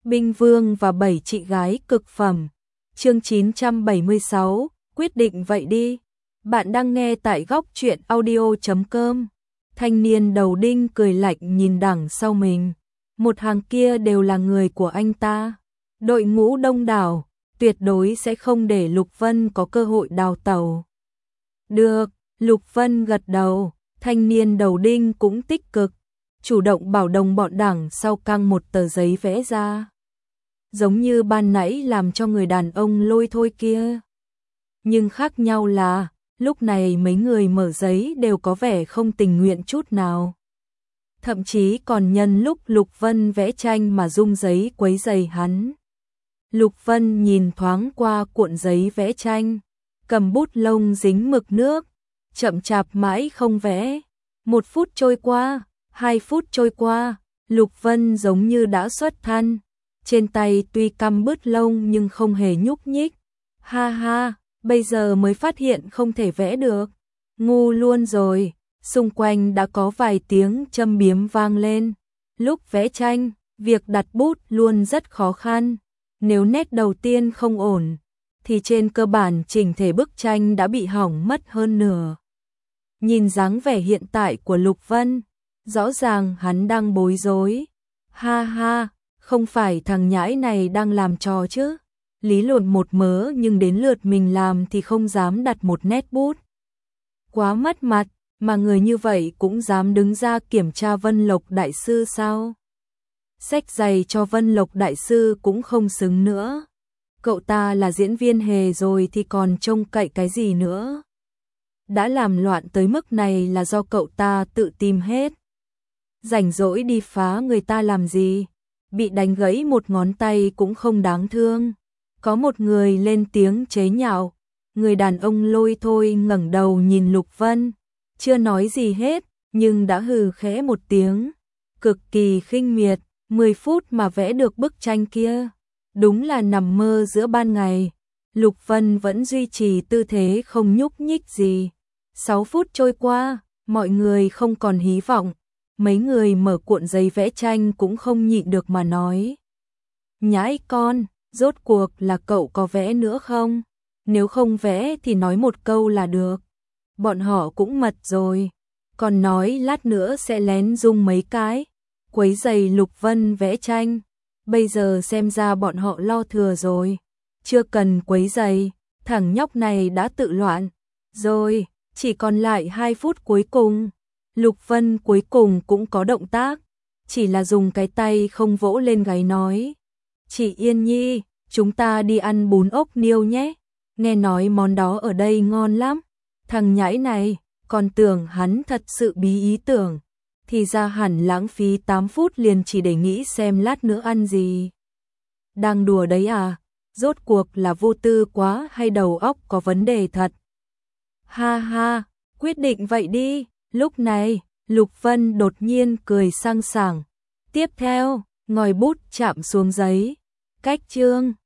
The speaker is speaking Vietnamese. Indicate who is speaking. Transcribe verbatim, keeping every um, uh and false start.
Speaker 1: Binh Vương và bảy chị gái cực phẩm. Chương chín trăm bảy mươi sáu, quyết định vậy đi. Bạn đang nghe tại góc truyện audio chấm com. Thanh niên đầu đinh cười lạnh nhìn đằng sau mình. Một hàng kia đều là người của anh ta. Đội ngũ đông đảo, tuyệt đối sẽ không để Lục Vân có cơ hội đào tẩu. Được, Lục Vân gật đầu, thanh niên đầu đinh cũng tích cực, chủ động bảo đồng bọn đằng sau căng một tờ giấy vẽ ra. Giống như ban nãy làm cho người đàn ông lôi thôi kia. Nhưng khác nhau là, lúc này mấy người mở giấy đều có vẻ không tình nguyện chút nào. Thậm chí còn nhân lúc Lục Vân vẽ tranh mà rung giấy quấy rầy hắn. Lục Vân nhìn thoáng qua cuộn giấy vẽ tranh, cầm bút lông dính mực nước, chậm chạp mãi không vẽ. Một phút trôi qua, hai phút trôi qua, Lục Vân giống như đã xuất thân. Trên tay tuy căm bứt lông nhưng không hề nhúc nhích. Ha ha, bây giờ mới phát hiện không thể vẽ được. Ngu luôn rồi. Xung quanh đã có vài tiếng châm biếm vang lên. Lúc vẽ tranh, việc đặt bút luôn rất khó khăn. Nếu nét đầu tiên không ổn, thì trên cơ bản chỉnh thể bức tranh đã bị hỏng mất hơn nửa. Nhìn dáng vẻ hiện tại của Lục Vân, rõ ràng hắn đang bối rối. Ha ha, không phải thằng nhãi này đang làm trò chứ. Lý luận một mớ nhưng đến lượt mình làm thì không dám đặt một nét bút. Quá mất mặt, mà người như vậy cũng dám đứng ra kiểm tra Vân Lộc Đại Sư sao? Xách giày cho Vân Lộc Đại Sư cũng không xứng nữa. Cậu ta là diễn viên hề rồi thì còn trông cậy cái gì nữa? Đã làm loạn tới mức này là do cậu ta tự tìm hết. Rảnh rỗi đi phá người ta làm gì? Bị đánh gãy một ngón tay cũng không đáng thương. Có một người lên tiếng chế nhạo. Người đàn ông lôi thôi ngẩng đầu nhìn Lục Vân. Chưa nói gì hết, nhưng đã hừ khẽ một tiếng. Cực kỳ khinh miệt, mười phút mà vẽ được bức tranh kia. Đúng là nằm mơ giữa ban ngày. Lục Vân vẫn duy trì tư thế không nhúc nhích gì. Sáu phút trôi qua, mọi người không còn hy vọng. Mấy người mở cuộn giấy vẽ tranh cũng không nhịn được mà nói. Nhãi con, rốt cuộc là cậu có vẽ nữa không? Nếu không vẽ thì nói một câu là được. Bọn họ cũng mật rồi. Còn nói lát nữa sẽ lén dung mấy cái. Quấy giày Lục Vân vẽ tranh. Bây giờ xem ra bọn họ lo thừa rồi. Chưa cần quấy giày, thằng nhóc này đã tự loạn. Rồi, chỉ còn lại hai phút cuối cùng. Lục Vân cuối cùng cũng có động tác. Chỉ là dùng cái tay không vỗ lên gáy nói. Chị Yên Nhi, chúng ta đi ăn bún ốc niêu nhé. Nghe nói món đó ở đây ngon lắm. Thằng nhãi này, còn tưởng hắn thật sự bí ý tưởng. Thì ra hẳn lãng phí tám phút liền chỉ để nghĩ xem lát nữa ăn gì. Đang đùa đấy à? Rốt cuộc là vô tư quá hay đầu óc có vấn đề thật? Ha ha, quyết định vậy đi. Lúc này, Lục Vân đột nhiên cười sang sảng. Tiếp theo, ngòi bút chạm xuống giấy. Cách chương